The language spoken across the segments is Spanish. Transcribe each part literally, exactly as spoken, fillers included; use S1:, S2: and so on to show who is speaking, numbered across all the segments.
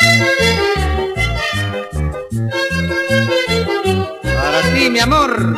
S1: Para ti, mi amor.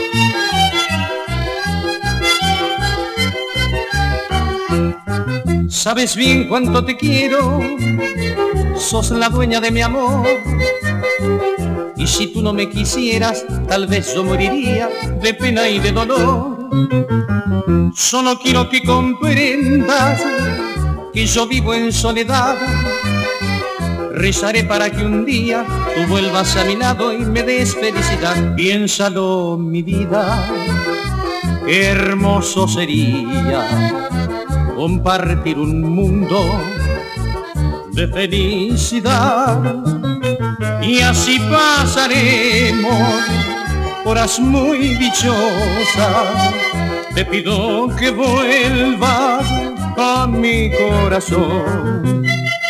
S1: Sabes bien cuánto te quiero, sos la dueña de mi amor. Y si tú no me quisieras, tal vez yo moriría de pena y de dolor. Solo quiero que comprendas que yo vivo en soledad. Rezaré para que un día tú vuelvas a mi lado y me des felicidad. Piénsalo, mi vida, qué hermoso sería compartir un mundo de felicidad. Y así pasaremos horas muy dichosas. Te pido que vuelvas a mi corazón.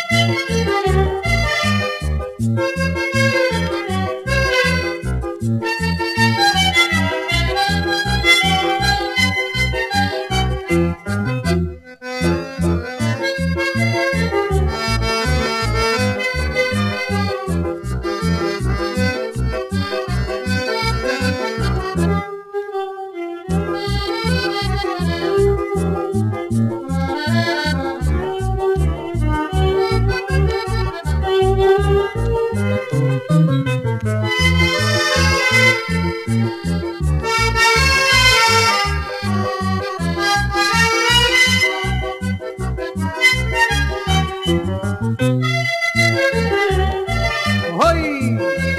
S1: ¡Ay!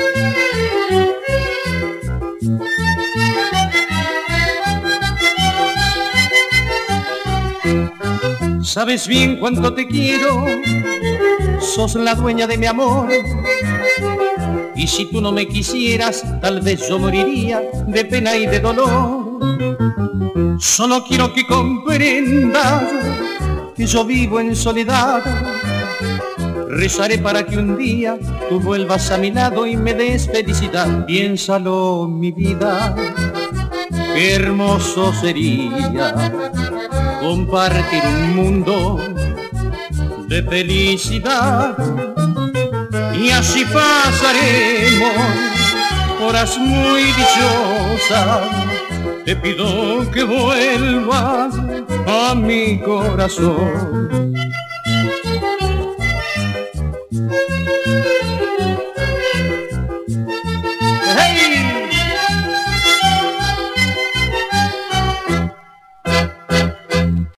S1: Sabes bien cuánto te quiero, sos la dueña de mi amor. Y si tú no me quisieras, tal vez yo moriría de pena y de dolor. Solo quiero que comprendas que yo vivo en soledad. Rezaré para que un día tú vuelvas a mi lado y me des felicidad. Piénsalo, mi vida, qué hermoso sería compartir un mundo de felicidad. Y así pasaremos horas muy dichosas. Te pido que vuelvas a mi corazón.